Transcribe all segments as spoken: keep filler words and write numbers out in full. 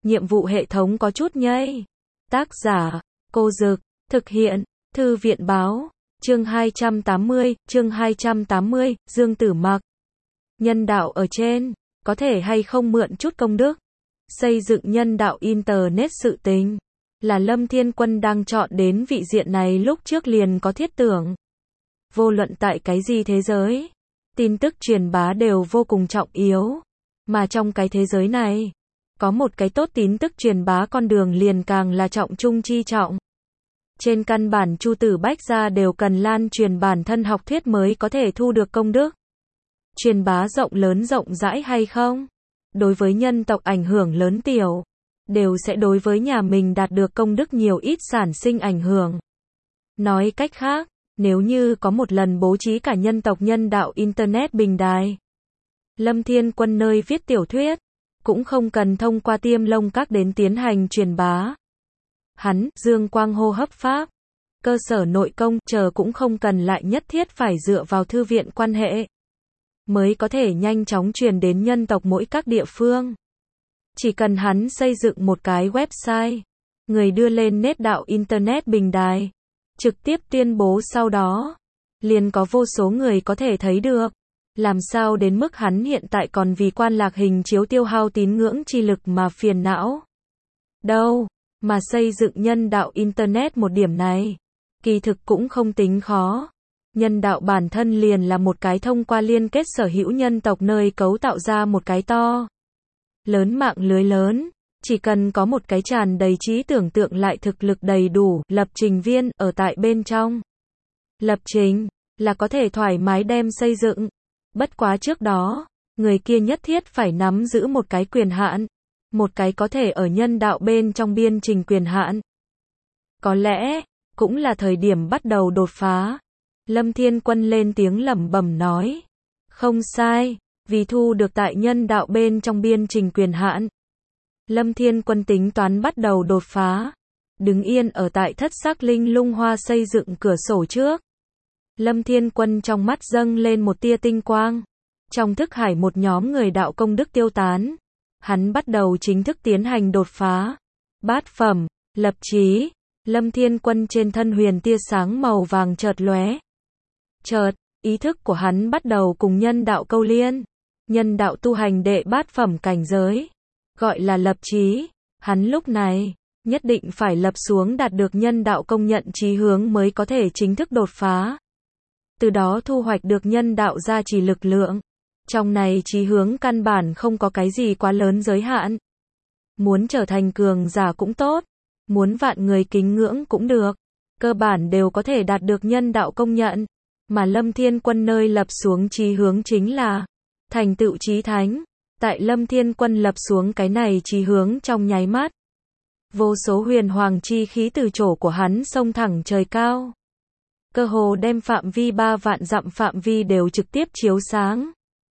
nhiệm vụ hệ thống có chút nhây. Tác giả, Cô Dực, thực hiện, Thư viện Báo, chương hai trăm tám mươi, chương hai trăm tám mươi, Dương Tử Mặc. Nhân đạo ở trên, có thể hay không mượn chút công đức. Xây dựng nhân đạo Internet sự tình, là Lâm Thiên Quân đang chọn đến vị diện này lúc trước liền có thiết tưởng. Vô luận tại cái gì thế giới, tin tức truyền bá đều vô cùng trọng yếu. Mà trong cái thế giới này, có một cái tốt tin tức truyền bá con đường liền càng là trọng trung chi trọng. Trên căn bản Chu Tử Bách gia đều cần lan truyền bản thân học thuyết mới có thể thu được công đức. Truyền bá rộng lớn rộng rãi hay không? Đối với nhân tộc ảnh hưởng lớn tiểu, đều sẽ đối với nhà mình đạt được công đức nhiều ít sản sinh ảnh hưởng. Nói cách khác, nếu như có một lần bố trí cả nhân tộc nhân đạo Internet bình đài, Lâm Thiên Quân nơi viết tiểu thuyết, cũng không cần thông qua tiêm lông các đến tiến hành truyền bá. Hắn, dương quang hô hấp pháp, cơ sở nội công, chờ cũng không cần lại nhất thiết phải dựa vào thư viện quan hệ, mới có thể nhanh chóng truyền đến nhân tộc mỗi các địa phương. Chỉ cần hắn xây dựng một cái website, người đưa lên nét đạo Internet bình đài, trực tiếp tuyên bố sau đó, liền có vô số người có thể thấy được. Làm sao đến mức hắn hiện tại còn vì quan lạc hình chiếu tiêu hao tín ngưỡng chi lực mà phiền não? Đâu, mà xây dựng nhân đạo Internet một điểm này, kỳ thực cũng không tính khó. Nhân đạo bản thân liền là một cái thông qua liên kết sở hữu nhân tộc nơi cấu tạo ra một cái to lớn mạng lưới lớn, chỉ cần có một cái tràn đầy trí tưởng tượng lại thực lực đầy đủ lập trình viên ở tại bên trong. Lập trình là có thể thoải mái đem xây dựng. Bất quá trước đó, người kia nhất thiết phải nắm giữ một cái quyền hạn, một cái có thể ở nhân đạo bên trong biên trình quyền hạn. Có lẽ, cũng là thời điểm bắt đầu đột phá. Lâm Thiên Quân lên tiếng lẩm bẩm nói. Không sai, vì thu được tại nhân đạo bên trong biên trình quyền hạn. Lâm Thiên Quân tính toán bắt đầu đột phá. Đứng yên ở tại thất sắc linh lung hoa xây dựng cửa sổ trước. Lâm Thiên Quân trong mắt dâng lên một tia tinh quang. Trong thức hải một nhóm người đạo công đức tiêu tán. Hắn bắt đầu chính thức tiến hành đột phá. Bát phẩm, lập chí. Lâm Thiên Quân trên thân huyền tia sáng màu vàng chợt lóe. Chợt, ý thức của hắn bắt đầu cùng nhân đạo câu liên. Nhân đạo tu hành đệ bát phẩm cảnh giới, gọi là lập chí. Hắn lúc này, nhất định phải lập xuống đạt được nhân đạo công nhận chí hướng mới có thể chính thức đột phá. Từ đó thu hoạch được nhân đạo gia trì lực lượng. Trong này chí hướng căn bản không có cái gì quá lớn giới hạn. Muốn trở thành cường giả cũng tốt, muốn vạn người kính ngưỡng cũng được. Cơ bản đều có thể đạt được nhân đạo công nhận. Mà Lâm Thiên Quân nơi lập xuống chí hướng chính là thành tựu chí thánh. Tại Lâm Thiên Quân lập xuống cái này chí hướng trong nháy mắt, vô số huyền hoàng chi khí từ chỗ của hắn xông thẳng trời cao. Cơ hồ đem phạm vi ba vạn dặm phạm vi đều trực tiếp chiếu sáng.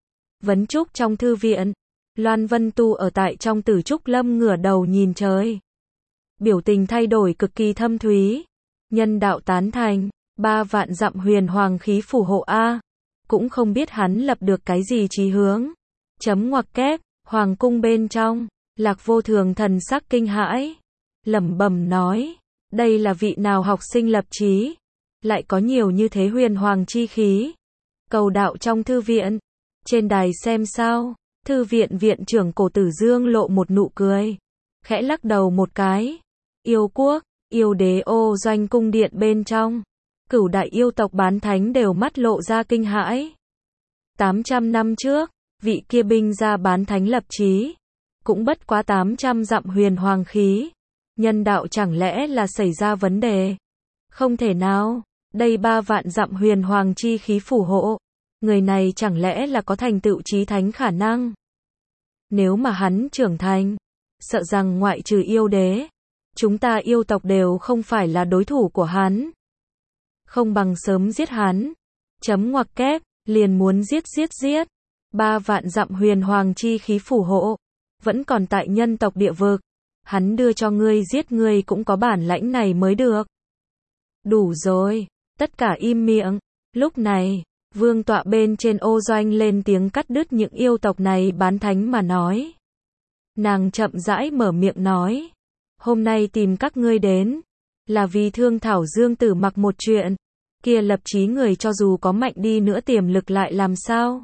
Vấn Trúc trong thư viện, Loan Vân Tu ở tại trong Tử Trúc Lâm ngửa đầu nhìn trời. Biểu tình thay đổi cực kỳ thâm thúy. Nhân đạo tán thành, ba vạn dặm huyền hoàng khí phù hộ A. Cũng không biết hắn lập được cái gì chí hướng. Chấm ngoặc kép, hoàng cung bên trong, Lạc Vô Thường thần sắc kinh hãi. Lẩm bẩm nói, đây là vị nào học sinh lập chí, lại có nhiều như thế huyền hoàng chi khí. Cầu đạo trong thư viện, trên đài xem sao, thư viện viện trưởng Cổ Tử Dương lộ một nụ cười, khẽ lắc đầu một cái. Yêu quốc, yêu đế ô doanh cung điện bên trong, cửu đại yêu tộc bán thánh đều mắt lộ ra kinh hãi. tám trăm năm trước, vị kia binh ra bán thánh lập chí, cũng bất quá tám trăm dặm huyền hoàng khí. Nhân đạo chẳng lẽ là xảy ra vấn đề? Không thể nào, đây ba vạn dặm huyền hoàng chi khí phù hộ. Người này chẳng lẽ là có thành tựu chí thánh khả năng? Nếu mà hắn trưởng thành, sợ rằng ngoại trừ yêu đế, chúng ta yêu tộc đều không phải là đối thủ của hắn. Không bằng sớm giết hắn. Chấm ngoặc kép, liền muốn giết giết giết. Ba vạn dặm huyền hoàng chi khí phù hộ, vẫn còn tại nhân tộc địa vực. Hắn đưa cho ngươi giết ngươi cũng có bản lãnh này mới được. Đủ rồi, tất cả im miệng. Lúc này, vương tọa bên trên ô doanh lên tiếng cắt đứt những yêu tộc này bán thánh mà nói. Nàng chậm rãi mở miệng nói. Hôm nay tìm các ngươi đến, là vì thương thảo Dương Tử Mặc một chuyện. Kia lập chí người cho dù có mạnh đi nữa tiềm lực lại làm sao?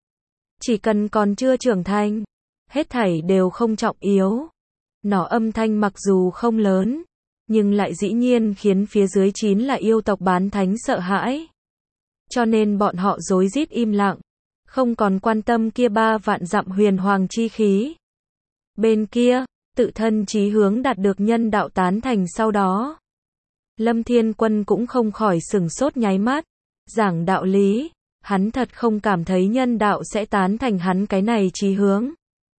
Chỉ cần còn chưa trưởng thành, hết thảy đều không trọng yếu. Nó âm thanh mặc dù không lớn, nhưng lại dĩ nhiên khiến phía dưới chín là yêu tộc bán thánh sợ hãi. Cho nên bọn họ rối rít im lặng, không còn quan tâm kia ba vạn dặm huyền hoàng chi khí. Bên kia, tự thân chí hướng đạt được nhân đạo tán thành sau đó. Lâm Thiên Quân cũng không khỏi sửng sốt nháy mắt. Giảng đạo lý, hắn thật không cảm thấy nhân đạo sẽ tán thành hắn cái này chí hướng.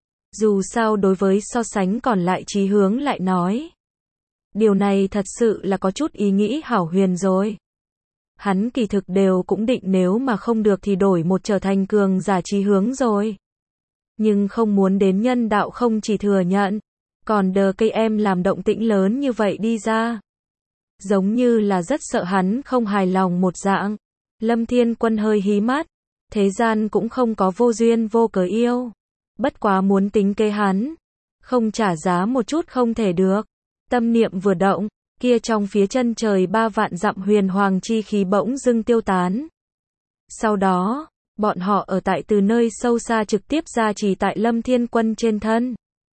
Dù sao đối với so sánh còn lại chí hướng lại nói. Điều này thật sự là có chút ý nghĩ hảo huyền rồi. Hắn kỳ thực đều cũng định nếu mà không được thì đổi một trở thành cường giả chí hướng rồi. Nhưng không muốn đến nhân đạo không chỉ thừa nhận, còn đờ cây em làm động tĩnh lớn như vậy đi ra. Giống như là rất sợ hắn không hài lòng một dạng. Lâm Thiên Quân hơi hí mắt. Thế gian cũng không có vô duyên vô cớ yêu. Bất quá muốn tính kế hắn. Không trả giá một chút không thể được. Tâm niệm vừa động, kia trong phía chân trời ba vạn dặm huyền hoàng chi khí bỗng dưng tiêu tán. Sau đó, bọn họ ở tại từ nơi sâu xa trực tiếp ra chỉ tại Lâm Thiên Quân trên thân.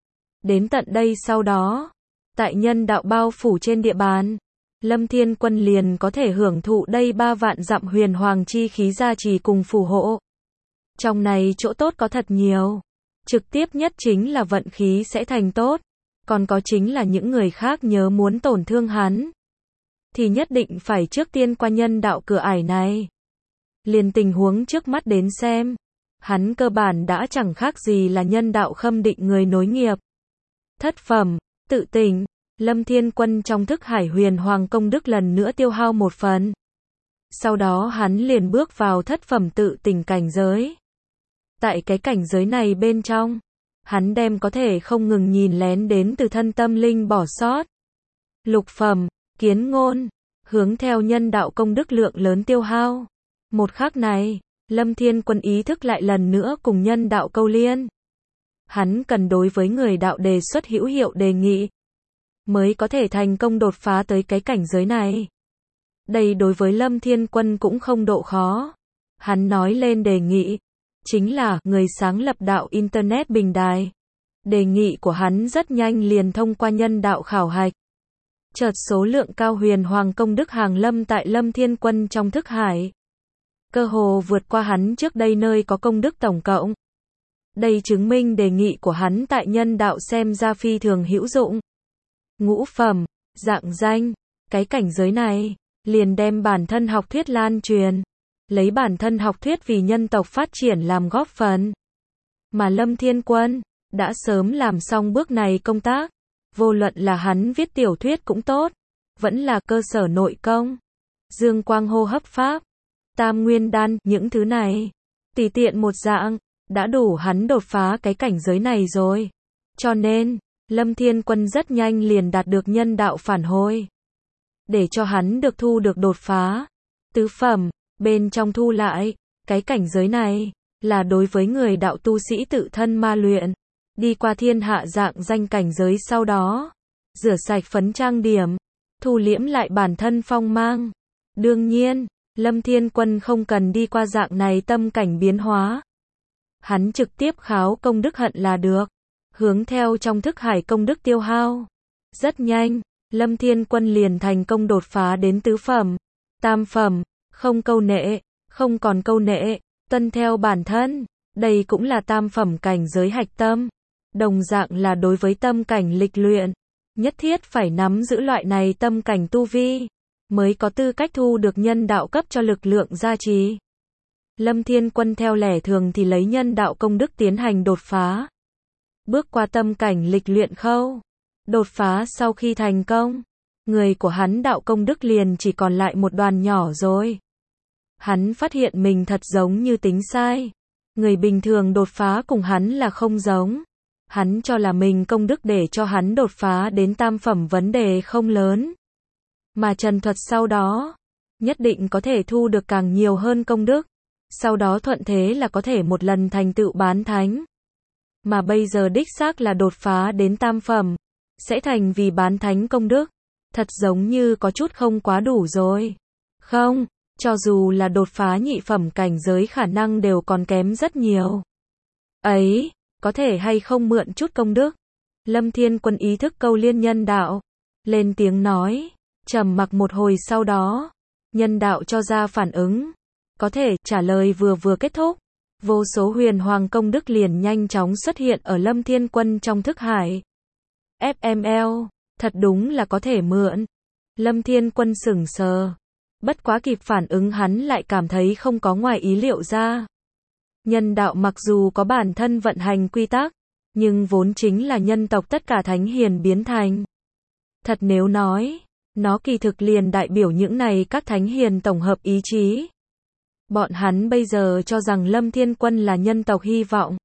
Đến tận đây sau đó, tại nhân đạo bao phủ trên địa bàn, Lâm Thiên Quân liền có thể hưởng thụ đây ba vạn dặm huyền hoàng chi khí gia trì cùng phù hộ. Trong này chỗ tốt có thật nhiều. Trực tiếp nhất chính là vận khí sẽ thành tốt. Còn có chính là những người khác nhớ muốn tổn thương hắn. Thì nhất định phải trước tiên qua nhân đạo cửa ải này. Liền tình huống trước mắt đến xem. Hắn cơ bản đã chẳng khác gì là nhân đạo khâm định người nối nghiệp. Thất phẩm, tự tỉnh. Lâm Thiên Quân trong thức hải huyền hoàng công đức lần nữa tiêu hao một phần. Sau đó hắn liền bước vào thất phẩm tự tỉnh cảnh giới. Tại cái cảnh giới này bên trong, hắn đem có thể không ngừng nhìn lén đến từ thân tâm linh bỏ sót. Lục phẩm, kiến ngôn, hướng theo nhân đạo công đức lượng lớn tiêu hao. Một khắc này, Lâm Thiên Quân ý thức lại lần nữa cùng nhân đạo câu liên. Hắn cần đối với người đạo đề xuất hữu hiệu đề nghị, mới có thể thành công đột phá tới cái cảnh giới này. Đây đối với Lâm Thiên Quân cũng không độ khó. Hắn nói lên đề nghị, chính là người sáng lập đạo Internet bình đài. Đề nghị của hắn rất nhanh liền thông qua nhân đạo khảo hạch. Chợt số lượng cao huyền hoàng công đức hàng lâm tại Lâm Thiên Quân trong thức hải. Cơ hồ vượt qua hắn trước đây nơi có công đức tổng cộng. Đây chứng minh đề nghị của hắn tại nhân đạo xem ra phi thường hữu dụng. Ngũ phẩm, dạng danh, cái cảnh giới này, liền đem bản thân học thuyết lan truyền. Lấy bản thân học thuyết vì nhân tộc phát triển làm góp phần. Mà Lâm Thiên Quân, đã sớm làm xong bước này công tác. Vô luận là hắn viết tiểu thuyết cũng tốt, vẫn là cơ sở nội công, dương quang hô hấp pháp, tam nguyên đan, những thứ này, tùy tiện một dạng, đã đủ hắn đột phá cái cảnh giới này rồi. Cho nên, Lâm Thiên Quân rất nhanh liền đạt được nhân đạo phản hồi. Để cho hắn được thu được đột phá. Tứ phẩm, bên trong thu lại, cái cảnh giới này, là đối với người đạo tu sĩ tự thân ma luyện. Đi qua thiên hạ dạng danh cảnh giới sau đó, rửa sạch phấn trang điểm, thu liễm lại bản thân phong mang. Đương nhiên, Lâm Thiên Quân không cần đi qua dạng này tâm cảnh biến hóa. Hắn trực tiếp kháo công đức hận là được, hướng theo trong thức hải công đức tiêu hao. Rất nhanh, Lâm Thiên Quân liền thành công đột phá đến tứ phẩm, tam phẩm, không câu nệ, không còn câu nệ, tuân theo bản thân. Đây cũng là tam phẩm cảnh giới hạch tâm. Đồng dạng là đối với tâm cảnh lịch luyện, nhất thiết phải nắm giữ loại này tâm cảnh tu vi, mới có tư cách thu được nhân đạo cấp cho lực lượng gia trì. Lâm Thiên Quân theo lẽ thường thì lấy nhân đạo công đức tiến hành đột phá. Bước qua tâm cảnh lịch luyện khâu. Đột phá sau khi thành công, người của hắn đạo công đức liền chỉ còn lại một đoàn nhỏ rồi. Hắn phát hiện mình thật giống như tính sai. Người bình thường đột phá cùng hắn là không giống. Hắn cho là mình công đức để cho hắn đột phá đến tam phẩm vấn đề không lớn. Mà trần thuật sau đó, nhất định có thể thu được càng nhiều hơn công đức. Sau đó thuận thế là có thể một lần thành tựu bán thánh. mà bây giờ đích xác là đột phá đến tam phẩm, sẽ thành vì bán thánh công đức. Thật giống như có chút không quá đủ rồi. Không, cho dù là đột phá nhị phẩm cảnh giới khả năng đều còn kém rất nhiều. Ấy, có thể hay không mượn chút công đức? Lâm Thiên Quân ý thức câu liên nhân đạo, lên tiếng nói, trầm mặc một hồi sau đó, nhân đạo cho ra phản ứng. Có thể, trả lời vừa vừa kết thúc, vô số huyền hoàng công đức liền nhanh chóng xuất hiện ở Lâm Thiên Quân trong thức hải. ép em lờ, thật đúng là có thể mượn. Lâm Thiên Quân sững sờ. Bất quá kịp phản ứng hắn lại cảm thấy không có ngoài ý liệu ra. Nhân đạo mặc dù có bản thân vận hành quy tắc, nhưng vốn chính là nhân tộc tất cả thánh hiền biến thành. Thật nếu nói, nó kỳ thực liền đại biểu những này các thánh hiền tổng hợp ý chí. Bọn hắn bây giờ cho rằng Lâm Thiên Quân là nhân tộc hy vọng.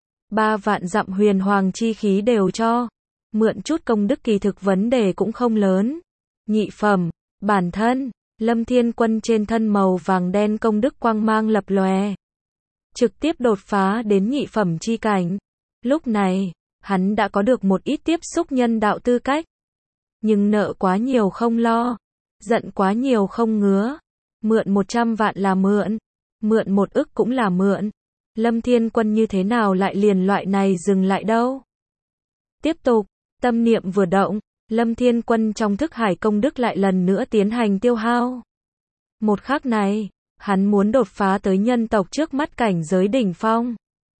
Ba vạn dặm huyền hoàng chi khí đều cho. Mượn chút công đức kỳ thực vấn đề cũng không lớn. Nhị phẩm, bản thân, Lâm Thiên Quân trên thân màu vàng đen công đức quang mang lập lòe. Trực tiếp đột phá đến nhị phẩm chi cảnh. Lúc này, hắn đã có được một ít tiếp xúc nhân đạo tư cách. Nhưng nợ quá nhiều không lo. Giận quá nhiều không ngứa. Mượn một trăm vạn là mượn. Mượn một ức cũng là mượn. Lâm Thiên Quân như thế nào lại liền loại này dừng lại đâu. Tiếp tục, tâm niệm vừa động, Lâm Thiên Quân trong thức hải công đức lại lần nữa tiến hành tiêu hao. Một khắc này, hắn muốn đột phá tới nhân tộc trước mắt cảnh giới đỉnh phong.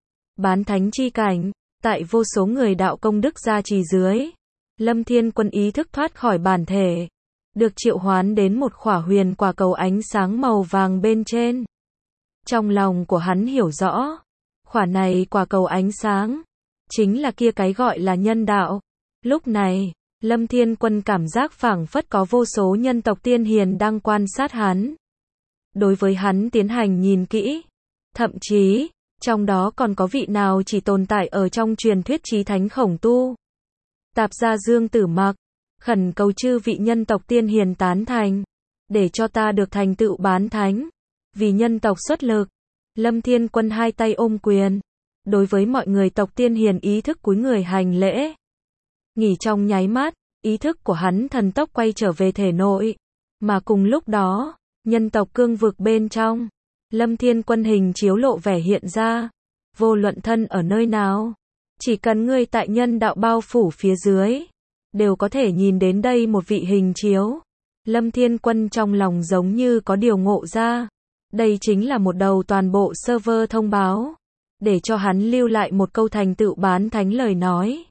Bán thánh chi cảnh, tại vô số người đạo công đức gia trì dưới, Lâm Thiên Quân ý thức thoát khỏi bản thể, được triệu hoán đến một khỏa huyền quả cầu ánh sáng màu vàng bên trên. Trong lòng của hắn hiểu rõ, khỏa này quả cầu ánh sáng, chính là kia cái gọi là nhân đạo. Lúc này, Lâm Thiên Quân cảm giác phảng phất có vô số nhân tộc tiên hiền đang quan sát hắn. Đối với hắn tiến hành nhìn kỹ. Thậm chí, trong đó còn có vị nào chỉ tồn tại ở trong truyền thuyết chí thánh khổng tu. Tạp gia Dương Tử Mặc, khẩn cầu chư vị nhân tộc tiên hiền tán thành, để cho ta được thành tựu bán thánh. Vì nhân tộc xuất lực, Lâm Thiên Quân hai tay ôm quyền. Đối với mọi người tộc tiên hiền ý thức cúi người hành lễ. Nghỉ trong nháy mắt, ý thức của hắn thần tốc quay trở về thể nội. Mà cùng lúc đó, nhân tộc cương vực bên trong, Lâm Thiên Quân hình chiếu lộ vẻ hiện ra. Vô luận thân ở nơi nào, chỉ cần ngươi tại nhân đạo bao phủ phía dưới, đều có thể nhìn đến đây một vị hình chiếu. Lâm Thiên Quân trong lòng giống như có điều ngộ ra. Đây chính là một đầu toàn bộ server thông báo, để cho hắn lưu lại một câu thành tựu bán thánh lời nói.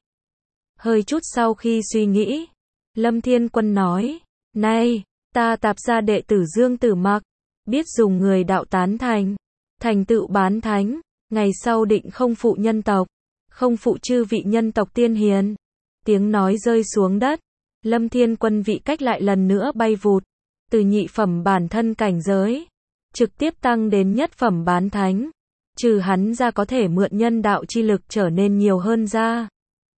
Hơi chút sau khi suy nghĩ, Lâm Thiên Quân nói, này, ta Tạp gia đệ tử Dương Tử Mặc, biết dùng người đạo tán thành, thành tựu bán thánh, ngày sau định không phụ nhân tộc, không phụ chư vị nhân tộc tiên hiền. Tiếng nói rơi xuống đất, Lâm Thiên Quân vị cách lại lần nữa bay vụt, từ nhị phẩm bản thân cảnh giới, trực tiếp tăng đến nhất phẩm bán thánh. Trừ hắn ra có thể mượn nhân đạo chi lực trở nên nhiều hơn ra.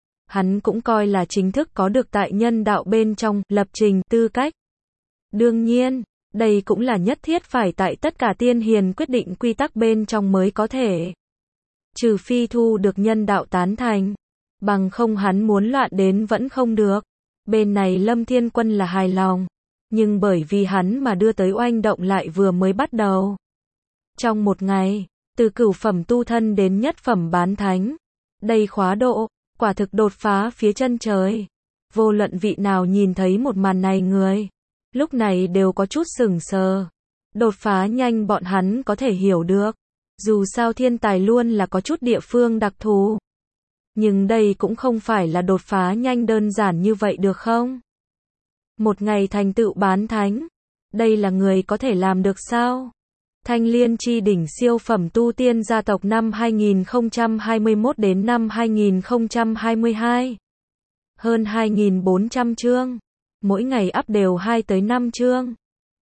Hắn cũng coi là chính thức có được tại nhân đạo bên trong lập trình tư cách. Đương nhiên, đây cũng là nhất thiết phải tại tất cả tiên hiền quyết định quy tắc bên trong mới có thể. Trừ phi thu được nhân đạo tán thành, bằng không hắn muốn loạn đến vẫn không được. Bên này Lâm Thiên Quân là hài lòng, nhưng bởi vì hắn mà đưa tới oanh động lại vừa mới bắt đầu. Trong một ngày, từ cửu phẩm tu thân đến nhất phẩm bán thánh, đây khóa độ, quả thực đột phá phía chân trời. Vô luận vị nào nhìn thấy một màn này người, lúc này đều có chút sững sờ. Đột phá nhanh bọn hắn có thể hiểu được, dù sao thiên tài luôn là có chút địa phương đặc thù. Nhưng đây cũng không phải là đột phá nhanh đơn giản như vậy được không? Một ngày thành tựu bán thánh, đây là người có thể làm được sao? Thanh Liên chi đỉnh siêu phẩm tu tiên gia tộc năm hai nghìn không trăm hai mươi mốt đến năm hai nghìn không trăm hai mươi hai. Hơn hai nghìn bốn trăm chương. Mỗi ngày up đều hai tới năm chương.